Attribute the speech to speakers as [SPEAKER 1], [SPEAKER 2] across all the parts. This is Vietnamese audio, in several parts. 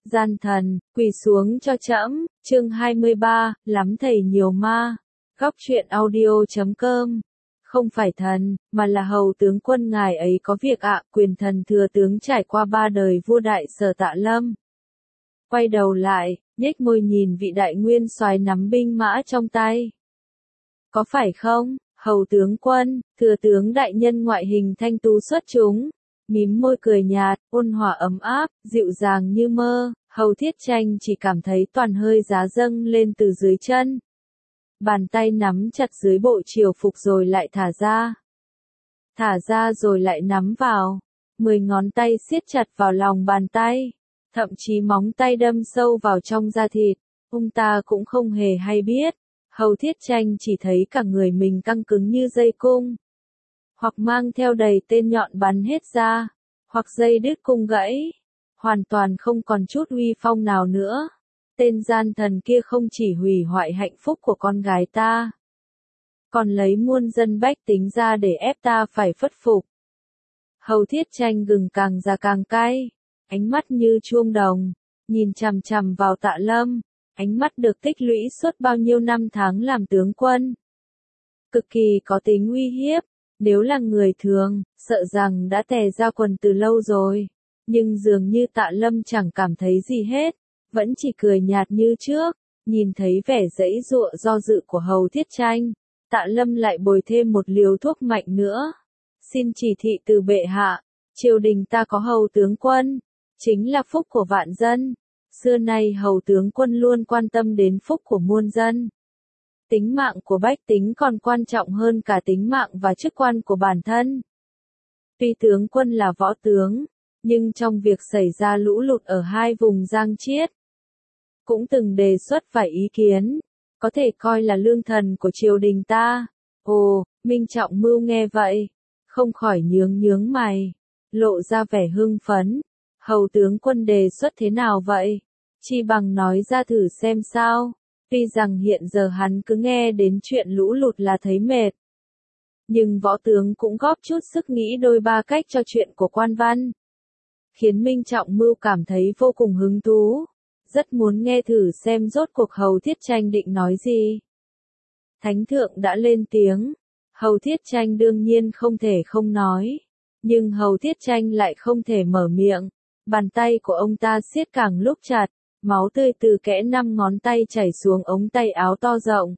[SPEAKER 1] Gian thần, quỳ xuống cho trẫm, chương 23, lắm thầy nhiều ma. Góc truyện audio.com. Không phải thần, mà là hầu tướng quân ngài ấy có việc ạ. Quyền thần thừa tướng trải qua 3 đời vua đại Sở Tạ Lâm. Quay đầu lại, nhếch môi nhìn vị đại nguyên soái nắm binh mã trong tay. Có phải không, hầu tướng quân, thừa tướng đại nhân ngoại hình thanh tú xuất chúng. Mím môi cười nhạt, ôn hòa ấm áp, dịu dàng như mơ, Hầu Thiết Tranh chỉ cảm thấy toàn hơi giá dâng lên từ dưới chân. Bàn tay nắm chặt dưới bộ triều phục rồi lại thả ra. Thả ra rồi lại nắm vào. 10 ngón tay siết chặt vào lòng bàn tay. Thậm chí móng tay đâm sâu vào trong da thịt. Ông ta cũng không hề hay biết. Hầu Thiết Tranh chỉ thấy cả người mình căng cứng như dây cung. Hoặc mang theo đầy tên nhọn bắn hết ra, hoặc dây đứt cung gãy, hoàn toàn không còn chút uy phong nào nữa. Tên gian thần kia không chỉ hủy hoại hạnh phúc của con gái ta, còn lấy muôn dân bách tính ra để ép ta phải khuất phục. Hầu Thiết Tranh gừng càng già càng cay, ánh mắt như chuông đồng, nhìn chằm chằm vào Tạ Lâm, ánh mắt được tích lũy suốt bao nhiêu năm tháng làm tướng quân. Cực kỳ có tính uy hiếp. Nếu là người thường, sợ rằng đã tè ra quần từ lâu rồi. Nhưng dường như Tạ Lâm chẳng cảm thấy gì hết, vẫn chỉ cười nhạt như trước. Nhìn thấy vẻ giãy giụa do dự của Hầu Thiết Tranh, Tạ Lâm lại bồi thêm một liều thuốc mạnh nữa. Xin chỉ thị từ bệ hạ, triều đình ta có hầu tướng quân, chính là phúc của vạn dân. Xưa nay hầu tướng quân luôn quan tâm đến phúc của muôn dân. Tính mạng của bách tính còn quan trọng hơn cả tính mạng và chức quan của bản thân. Tuy tướng quân là võ tướng, nhưng trong việc xảy ra lũ lụt ở 2 vùng Giang Chiết, cũng từng đề xuất vài ý kiến, có thể coi là lương thần của triều đình ta. Ồ, Minh Trọng Mưu nghe vậy, không khỏi nhướng mày, lộ ra vẻ hưng phấn. Hầu tướng quân đề xuất thế nào vậy? Chi bằng nói ra thử xem sao. Tuy rằng hiện giờ hắn cứ nghe đến chuyện lũ lụt là thấy mệt. Nhưng võ tướng cũng góp chút sức nghĩ đôi ba cách cho chuyện của quan văn. Khiến Minh Trọng Mưu cảm thấy vô cùng hứng thú. Rất muốn nghe thử xem rốt cuộc Hầu Thiết Tranh định nói gì. Thánh thượng đã lên tiếng. Hầu Thiết Tranh đương nhiên không thể không nói. Nhưng Hầu Thiết Tranh lại không thể mở miệng. Bàn tay của ông ta siết càng lúc chặt. Máu tươi từ kẽ 5 ngón tay chảy xuống ống tay áo to rộng.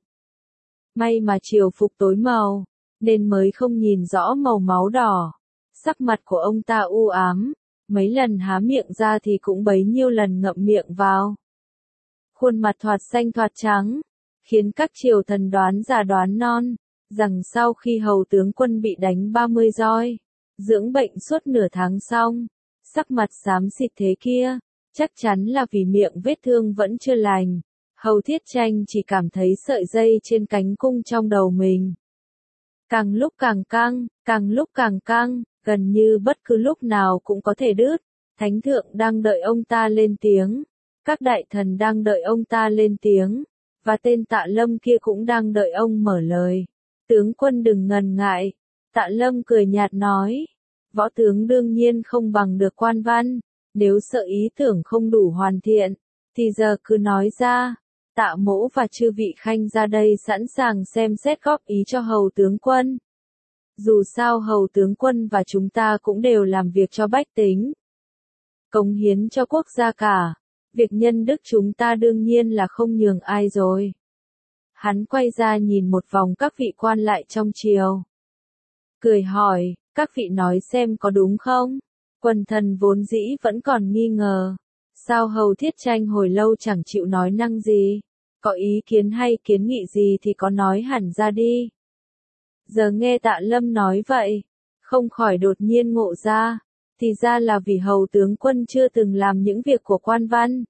[SPEAKER 1] May mà triều phục tối màu, nên mới không nhìn rõ màu máu đỏ. Sắc mặt của ông ta u ám, mấy lần há miệng ra thì cũng bấy nhiêu lần ngậm miệng vào. Khuôn mặt thoạt xanh thoạt trắng, khiến các triều thần đoán già đoán non, rằng sau khi hầu tướng quân bị đánh 30 roi, dưỡng bệnh suốt nửa tháng xong, sắc mặt xám xịt thế kia. Chắc chắn là vì miệng vết thương vẫn chưa lành. Hầu Thiết Tranh chỉ cảm thấy sợi dây trên cánh cung trong đầu mình càng lúc càng căng, càng lúc càng căng, gần như bất cứ lúc nào cũng có thể đứt. Thánh thượng đang đợi ông ta lên tiếng, các đại thần đang đợi ông ta lên tiếng, và tên Tạ Lâm kia cũng đang đợi ông mở lời. Tướng quân đừng ngần ngại. Tạ Lâm cười nhạt nói, võ tướng đương nhiên không bằng được quan văn. Nếu sợ ý tưởng không đủ hoàn thiện, thì giờ cứ nói ra. Tạ Mỗ và chư vị khanh ra đây sẵn sàng xem xét góp ý cho hầu tướng quân. Dù sao hầu tướng quân và chúng ta cũng đều làm việc cho bách tính, cống hiến cho quốc gia cả. Việc nhân đức chúng ta đương nhiên là không nhường ai rồi. Hắn quay ra nhìn một vòng các vị quan lại trong triều, cười hỏi, các vị nói xem có đúng không? Quần thần vốn dĩ vẫn còn nghi ngờ. Sao Hầu Thiết Tranh hồi lâu chẳng chịu nói năng gì? Có ý kiến hay kiến nghị gì thì có nói hẳn ra đi. Giờ nghe Tạ Lâm nói vậy, không khỏi đột nhiên ngộ ra. Thì ra là vì hầu tướng quân chưa từng làm những việc của quan văn.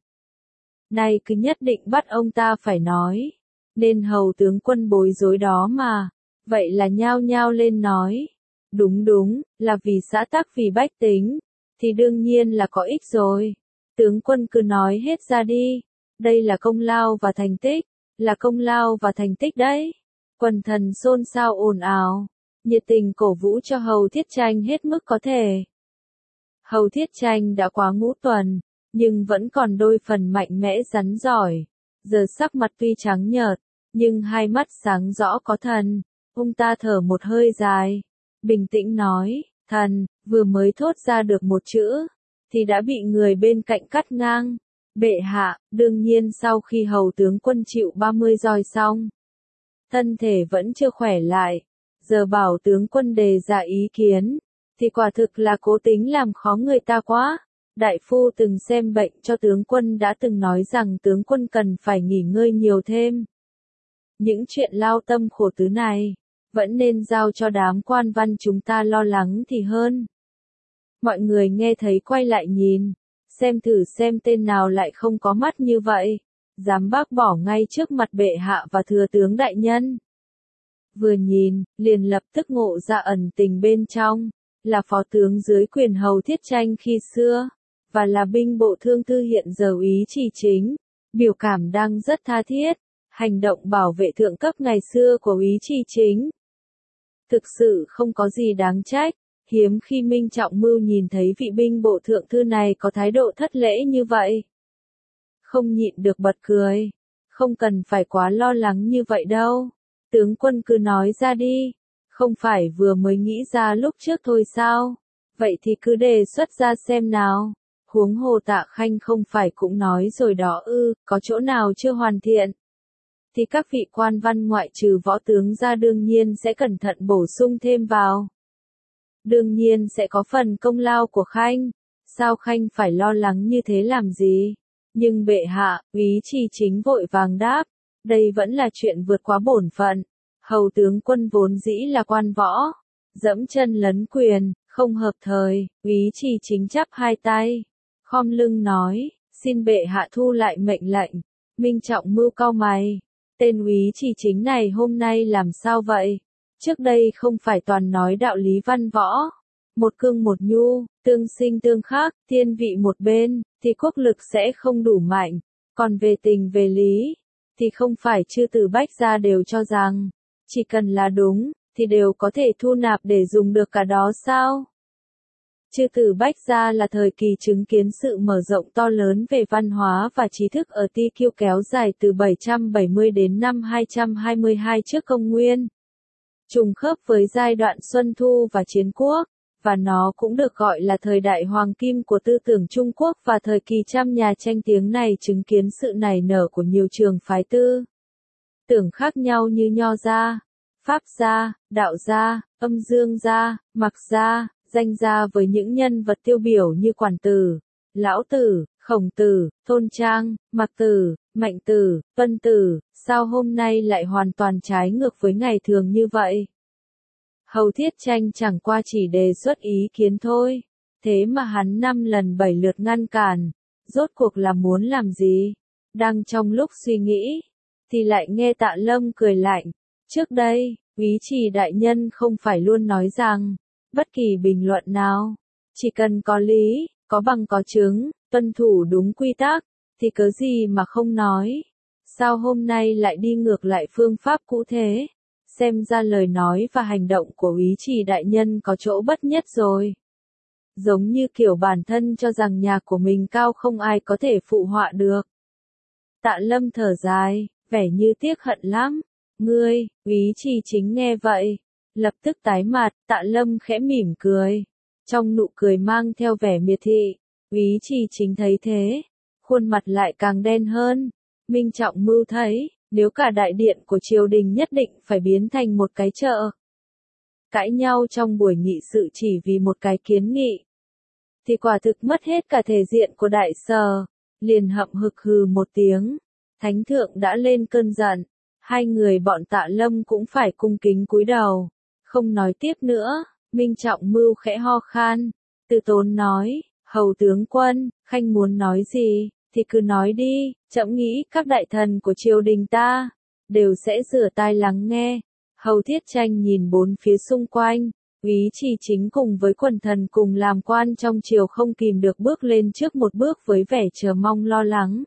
[SPEAKER 1] Nay cứ nhất định bắt ông ta phải nói. Nên hầu tướng quân bối rối đó mà. Vậy là nhao nhao lên nói. Đúng, là vì xã tắc vì bách tính, thì đương nhiên là có ích rồi. Tướng quân cứ nói hết ra đi, đây là công lao và thành tích, là công lao và thành tích đấy. Quần thần xôn xao ồn ào, nhiệt tình cổ vũ cho Hầu Thiết Tranh hết mức có thể. Hầu Thiết Tranh đã quá ngũ tuần, nhưng vẫn còn đôi phần mạnh mẽ rắn giỏi. Giờ sắc mặt tuy trắng nhợt, nhưng hai mắt sáng rõ có thần. Ông ta thở một hơi dài, bình tĩnh nói, thần, vừa mới thốt ra được một chữ, thì đã bị người bên cạnh cắt ngang. Bệ hạ, đương nhiên sau khi hầu tướng quân chịu 30 roi xong, thân thể vẫn chưa khỏe lại, giờ bảo tướng quân đề ra ý kiến, thì quả thực là cố tính làm khó người ta quá. Đại phu từng xem bệnh cho tướng quân đã từng nói rằng tướng quân cần phải nghỉ ngơi nhiều thêm. Những chuyện lao tâm khổ tứ này, vẫn nên giao cho đám quan văn chúng ta lo lắng thì hơn. Mọi người nghe thấy quay lại nhìn, xem thử xem tên nào lại không có mắt như vậy, dám bác bỏ ngay trước mặt bệ hạ và thừa tướng đại nhân. Vừa nhìn, liền lập tức ngộ ra ẩn tình bên trong, là phó tướng dưới quyền hầu Thiết Tranh khi xưa, và là binh bộ thương thư hiện giờ Úy Trì Chính, biểu cảm đang rất tha thiết, hành động bảo vệ thượng cấp ngày xưa của Úy Trì Chính. Thực sự không có gì đáng trách, hiếm khi Minh Trọng Mưu nhìn thấy vị binh bộ thượng thư này có thái độ thất lễ như vậy. Không nhịn được bật cười, không cần phải quá lo lắng như vậy đâu, tướng quân cứ nói ra đi, không phải vừa mới nghĩ ra lúc trước thôi sao, vậy thì cứ đề xuất ra xem nào. Huống hồ Tạ Khanh không phải cũng nói rồi đó ư, có chỗ nào chưa hoàn thiện. Thì các vị quan văn ngoại trừ võ tướng ra đương nhiên sẽ cẩn thận bổ sung thêm vào. Đương nhiên sẽ có phần công lao của Khanh, sao Khanh phải lo lắng như thế làm gì? Nhưng bệ hạ, Úy Trì Chính vội vàng đáp, đây vẫn là chuyện vượt quá bổn phận. Hầu tướng quân vốn dĩ là quan võ, dẫm chân lấn quyền, không hợp thời. Úy Trì Chính chắp hai tay, khom lưng nói, xin bệ hạ thu lại mệnh lệnh. Minh Trọng Mưu cau mày, tên Úy Trì Chính này hôm nay làm sao vậy? Trước đây không phải toàn nói đạo lý văn võ, một cương một nhu, tương sinh tương khắc, thiên vị một bên, thì quốc lực sẽ không đủ mạnh, còn về tình về lý, thì không phải chư tử bách gia đều cho rằng, chỉ cần là đúng, thì đều có thể thu nạp để dùng được cả đó sao? Chư tử bách gia là thời kỳ chứng kiến sự mở rộng to lớn về văn hóa và trí thức ở Ti Kiêu kéo dài từ 770 đến năm 222 trước công nguyên. Trùng khớp với giai đoạn Xuân Thu và Chiến Quốc, và nó cũng được gọi là thời đại hoàng kim của tư tưởng Trung Quốc và thời kỳ trăm nhà tranh tiếng này chứng kiến sự nảy nở của nhiều trường phái tư tưởng khác nhau như Nho gia, Pháp gia, Đạo gia, Âm Dương gia, Mạc gia, Danh gia với những nhân vật tiêu biểu như Quản Tử, Lão Tử, Khổng Tử, Tôn Trang, Mạc Tử, Mạnh Tử, Tuân Tử, sao hôm nay lại hoàn toàn trái ngược với ngày thường như vậy? Hầu Thiết Tranh chẳng qua chỉ đề xuất ý kiến thôi, thế mà hắn 5 lần 7 lượt ngăn cản, rốt cuộc là muốn làm gì? Đang trong lúc suy nghĩ, thì lại nghe Tạ Lâm cười lạnh, trước đây, Úy Trì đại nhân không phải luôn nói rằng, bất kỳ bình luận nào, chỉ cần có lý, có bằng có chứng, tuân thủ đúng quy tắc, thì cớ gì mà không nói. Sao hôm nay lại đi ngược lại phương pháp cũ thế? Xem ra lời nói và hành động của Úy Trì đại nhân có chỗ bất nhất rồi. Giống như kiểu bản thân cho rằng nhà của mình cao không ai có thể phụ họa được. Tạ Lâm thở dài, vẻ như tiếc hận lắm. Ngươi, Úy Trì Chính nghe vậy, lập tức tái mặt, Tạ Lâm khẽ mỉm cười. Trong nụ cười mang theo vẻ miệt thị, Úy Trì Chính thấy thế, khuôn mặt lại càng đen hơn. Minh Trọng Mưu thấy, nếu cả đại điện của triều đình nhất định phải biến thành một cái chợ, cãi nhau trong buổi nghị sự chỉ vì một cái kiến nghị, thì quả thực mất hết cả thể diện của đại sở. Liền hậm hực hừ một tiếng, thánh thượng đã lên cơn giận, hai người bọn Tạ Lâm cũng phải cung kính cúi đầu, không nói tiếp nữa. Minh Trọng Mưu khẽ ho khan, từ tốn nói, hầu tướng quân, Khanh muốn nói gì, thì cứ nói đi, trẫm nghĩ các đại thần của triều đình ta, đều sẽ rửa tai lắng nghe. Hầu Thiết Tranh nhìn bốn phía xung quanh, Úy Trì Chính cùng với quần thần cùng làm quan trong triều không kìm được bước lên trước một bước với vẻ chờ mong lo lắng.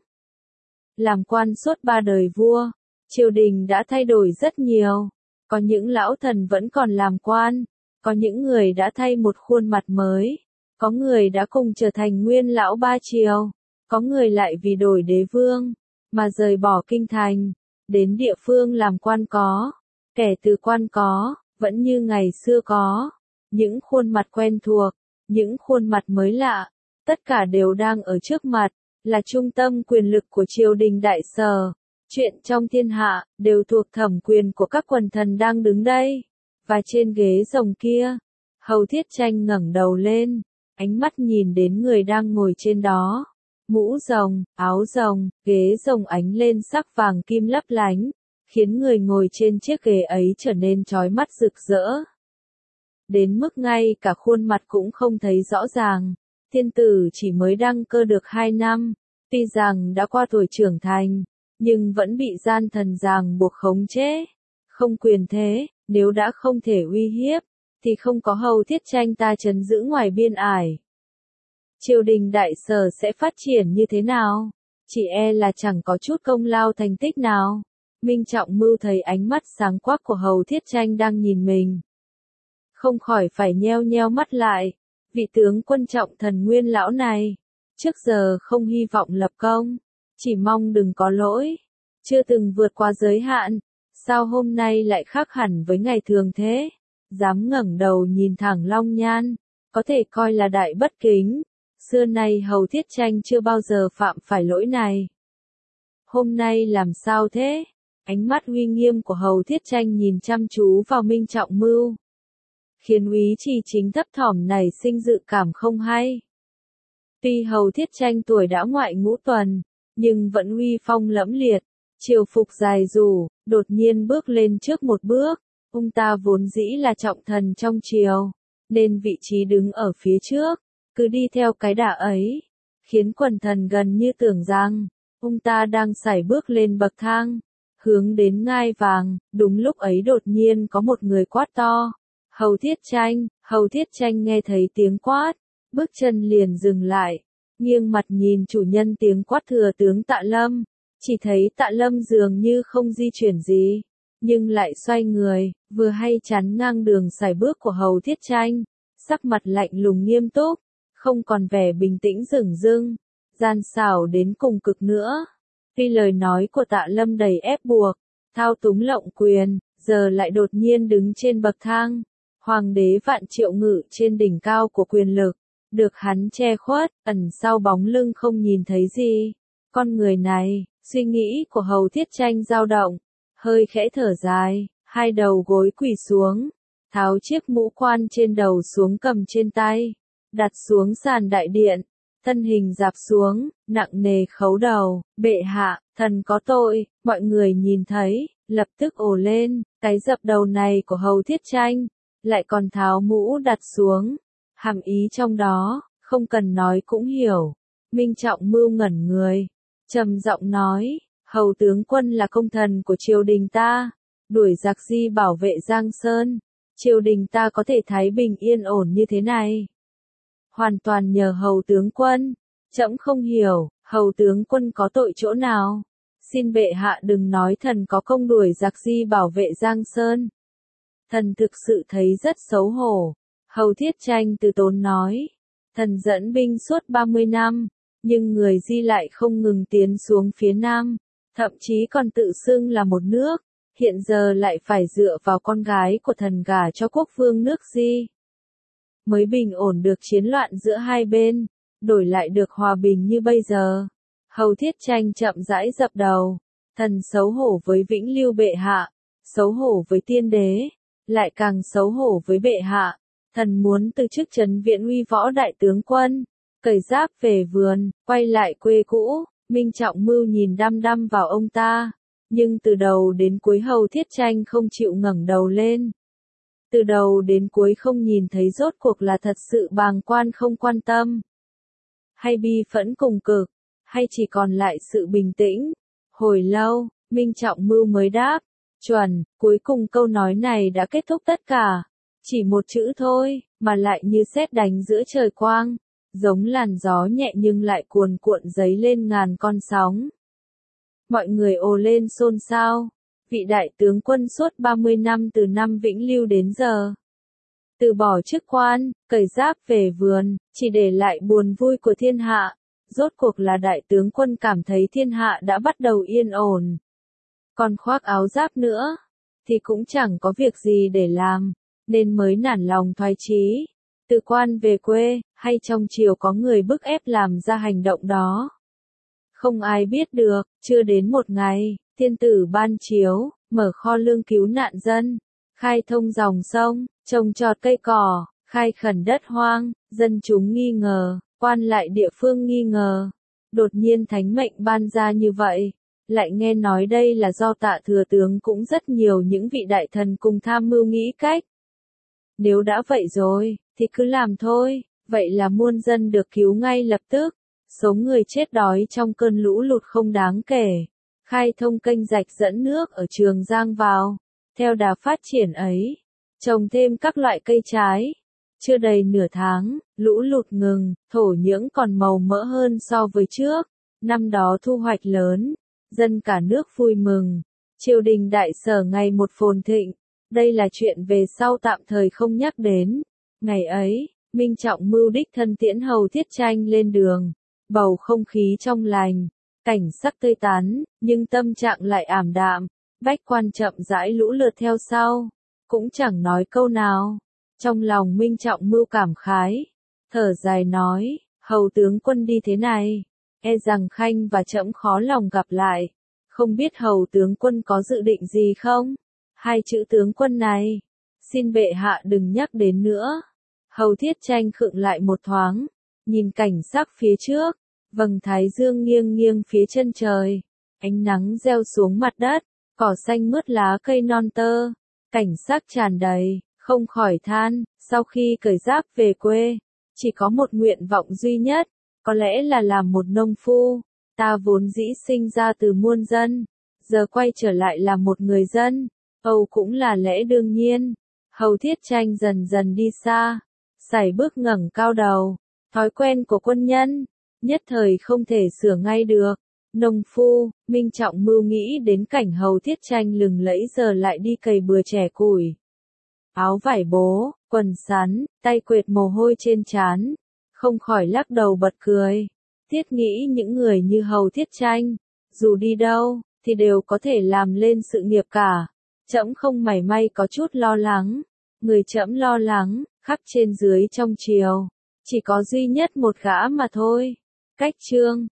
[SPEAKER 1] Làm quan suốt 3 đời vua, triều đình đã thay đổi rất nhiều, có những lão thần vẫn còn làm quan, có những người đã thay một khuôn mặt mới, có người đã cùng trở thành nguyên lão ba triều, Có người lại vì đổi đế vương, mà rời bỏ kinh thành, đến địa phương làm quan có, kẻ từ quan có, vẫn như ngày xưa có, những khuôn mặt quen thuộc, những khuôn mặt mới lạ, tất cả đều đang ở trước mặt, là trung tâm quyền lực của triều đình đại sở. Chuyện trong thiên hạ, đều thuộc thẩm quyền của các quần thần đang đứng đây. Và trên ghế rồng kia, Hầu Thiết Tranh ngẩng đầu lên, ánh mắt nhìn đến người đang ngồi trên đó. Mũ rồng, áo rồng, ghế rồng ánh lên sắc vàng kim lấp lánh, khiến người ngồi trên chiếc ghế ấy trở nên chói mắt rực rỡ. Đến mức ngay cả khuôn mặt cũng không thấy rõ ràng, thiên tử chỉ mới đăng cơ được 2 năm, tuy rằng đã qua tuổi trưởng thành, nhưng vẫn bị gian thần ràng buộc khống chế. Không quyền thế, nếu đã không thể uy hiếp, thì không có Hầu Thiết Tranh ta trấn giữ ngoài biên ải. Triều đình đại sở sẽ phát triển như thế nào? Chỉ e là chẳng có chút công lao thành tích nào. Minh Trọng Mưu thấy ánh mắt sáng quắc của Hầu Thiết Tranh đang nhìn mình, không khỏi phải nheo nheo mắt lại. Vị tướng quân trọng thần nguyên lão này, trước giờ không hy vọng lập công, chỉ mong đừng có lỗi, chưa từng vượt qua giới hạn, sao hôm nay lại khác hẳn với ngày thường thế? Dám ngẩng đầu nhìn thẳng Long Nhan, có thể coi là đại bất kính. Xưa nay Hầu Thiết Tranh chưa bao giờ phạm phải lỗi này. Hôm nay làm sao thế? Ánh mắt uy nghiêm của Hầu Thiết Tranh nhìn chăm chú vào Minh Trọng Mưu, khiến Úy Trì Chính thấp thỏm nảy sinh dự cảm không hay. Tuy Hầu Thiết Tranh tuổi đã ngoại ngũ tuần, nhưng vẫn uy phong lẫm liệt, triều phục dài rủ, đột nhiên bước lên trước một bước. Ông ta vốn dĩ là trọng thần trong triều, nên vị trí đứng ở phía trước, cứ đi theo cái đà ấy, khiến quần thần gần như tưởng rằng ông ta đang sải bước lên bậc thang, hướng đến ngai vàng. Đúng lúc ấy đột nhiên có một người quát to, Hầu Thiết Tranh. Hầu Thiết Tranh nghe thấy tiếng quát, bước chân liền dừng lại, nghiêng mặt nhìn chủ nhân tiếng quát thừa tướng Tạ Lâm, chỉ thấy Tạ Lâm dường như không di chuyển gì, nhưng lại xoay người, vừa hay chắn ngang đường sải bước của Hầu Thiết Tranh, sắc mặt lạnh lùng nghiêm túc, không còn vẻ bình tĩnh dửng dưng, gian xảo đến cùng cực nữa. Tuy lời nói của Tạ Lâm đầy ép buộc, thao túng lộng quyền, giờ lại đột nhiên đứng trên bậc thang, hoàng đế vạn triệu ngự trên đỉnh cao của quyền lực, được hắn che khuất, ẩn sau bóng lưng không nhìn thấy gì. Con người này, suy nghĩ của Hầu Thiết Tranh dao động, hơi khẽ thở dài, hai đầu gối quỳ xuống, tháo chiếc mũ quan trên đầu xuống cầm trên tay, đặt xuống sàn đại điện, thân hình rạp xuống, nặng nề khấu đầu. Bệ hạ, thần có tội. Mọi người nhìn thấy, lập tức ồ lên. Cái dập đầu này của Hầu Thiết Tranh, lại còn tháo mũ đặt xuống, hàm ý trong đó, không cần nói cũng hiểu. Minh Trọng Mưu ngẩn người, trầm giọng nói, Hầu tướng quân là công thần của triều đình ta, đuổi giặc di bảo vệ Giang Sơn, triều đình ta có thể thái bình yên ổn như thế này, hoàn toàn nhờ Hầu tướng quân. Trẫm không hiểu, Hầu tướng quân có tội chỗ nào? Xin bệ hạ đừng nói thần có công đuổi giặc di bảo vệ Giang Sơn. Thần thực sự thấy rất xấu hổ. Hầu Thiết Tranh từ tốn nói, thần dẫn binh suốt 30 năm, nhưng người di lại không ngừng tiến xuống phía nam, thậm chí còn tự xưng là một nước, hiện giờ lại phải dựa vào con gái của thần gả cho quốc vương nước di, mới bình ổn được chiến loạn giữa hai bên, đổi lại được hòa bình như bây giờ. Hầu Thiết Tranh chậm rãi dập đầu, thần xấu hổ với Vĩnh Lưu bệ hạ, xấu hổ với tiên đế, lại càng xấu hổ với bệ hạ. Thần muốn từ chức trấn Viện Uy Võ đại tướng quân, cởi giáp về vườn, quay lại quê cũ. Minh Trọng Mưu nhìn đăm đăm vào ông ta, nhưng từ đầu đến cuối Hầu Thiết Tranh không chịu ngẩng đầu lên. Từ đầu đến cuối không nhìn thấy rốt cuộc là thật sự bàng quan không quan tâm, hay bi phẫn cùng cực, hay chỉ còn lại sự bình tĩnh. Hồi lâu, Minh Trọng Mưu mới đáp, chuẩn. Cuối cùng câu nói này đã kết thúc tất cả. Chỉ một chữ thôi, mà lại như sét đánh giữa trời quang, giống làn gió nhẹ nhưng lại cuồn cuộn dấy lên ngàn con sóng. Mọi người ồ lên xôn xao. Vị đại tướng quân suốt 30 năm từ năm Vĩnh Lưu đến giờ, từ bỏ chức quan, cởi giáp về vườn, chỉ để lại buồn vui của thiên hạ, Rốt cuộc là đại tướng quân cảm thấy thiên hạ đã bắt đầu yên ổn. Còn khoác áo giáp nữa, thì cũng chẳng có việc gì để làm, nên mới nản lòng thoái chí. Từ quan về quê, hay trong triều có người bức ép làm ra hành động đó. Không ai biết được, chưa đến một ngày, thiên tử ban chiếu, mở kho lương cứu nạn dân, khai thông dòng sông, trồng trọt cây cỏ, khai khẩn đất hoang, dân chúng nghi ngờ, quan lại địa phương nghi ngờ. Đột nhiên thánh mệnh ban ra như vậy, lại nghe nói đây là do Tạ thừa tướng cũng rất nhiều những vị đại thần cùng tham mưu nghĩ cách. Nếu đã vậy rồi, thì cứ làm thôi, vậy là muôn dân được cứu ngay lập tức, số người chết đói trong cơn lũ lụt không đáng kể, khai thông kênh rạch dẫn nước ở Trường Giang vào, theo đà phát triển ấy, trồng thêm các loại cây trái. Chưa đầy nửa tháng, lũ lụt ngừng, thổ nhưỡng còn màu mỡ hơn so với trước, năm đó thu hoạch lớn, dân cả nước vui mừng, triều đình đại sở ngày một phồn thịnh. Đây là chuyện về sau tạm thời không nhắc đến. Ngày ấy, Minh Trọng mưu đích thân tiễn Hầu Thiết Tranh lên đường, bầu không khí trong lành, cảnh sắc tươi tắn, nhưng tâm trạng lại ảm đạm. Bách quan chậm rãi lũ lượt theo sau, cũng chẳng nói câu nào. Trong lòng Minh Trọng mưu cảm khái, thở dài nói, Hầu tướng quân đi thế này, e rằng Khanh và trẫm khó lòng gặp lại. Không biết Hầu tướng quân có dự định gì không? Hai chữ tướng quân này, xin bệ hạ đừng nhắc đến nữa. Hầu Thiết Tranh khựng lại một thoáng, nhìn cảnh sắc phía trước, vầng thái dương nghiêng nghiêng phía chân trời, ánh nắng gieo xuống mặt đất, cỏ xanh mướt lá cây non tơ, cảnh sắc tràn đầy, không khỏi than, sau khi cởi giáp về quê, chỉ có một nguyện vọng duy nhất, có lẽ là làm một nông phu. Ta vốn dĩ sinh ra từ muôn dân, giờ quay trở lại là một người dân, Âu cũng là lẽ đương nhiên. Hầu Thiết Tranh dần dần đi xa, sải bước ngẩng cao đầu, thói quen của quân nhân, nhất thời không thể sửa ngay được. Nông phu, Minh Trọng mưu nghĩ đến cảnh Hầu Thiết Tranh lừng lẫy giờ lại đi cày bừa chẻ củi. Áo vải bố, quần sắn, tay quệt mồ hôi trên trán, không khỏi lắc đầu bật cười. Thiết nghĩ những người như Hầu Thiết Tranh, dù đi đâu, thì đều có thể làm lên sự nghiệp cả. Trẫm không mảy may có chút lo lắng. Người trẫm lo lắng, khắp trên dưới trong triều, chỉ có duy nhất một gã mà thôi. Cách Trương,